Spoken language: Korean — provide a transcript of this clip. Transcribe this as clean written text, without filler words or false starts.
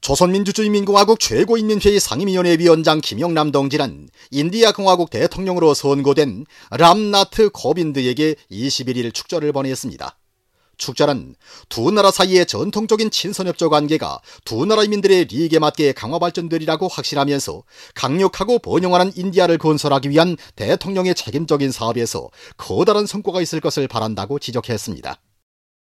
조선민주주의민공화국 최고인민회의 상임위원회 위원장 김영남 동지는 인디아 공화국 대통령으로 선고된 람나트 코빈드에게 21일 축절을 보냈습니다. 축절은 두 나라 사이의 전통적인 친선협조 관계가 두 나라민들의利益에 맞게 강화 발전되리라고 확신하면서 강력하고 번영하는 인디아를 건설하기 위한 대통령의 책임적인 사업에서 커다란 성과가 있을 것을 바란다고 지적했습니다.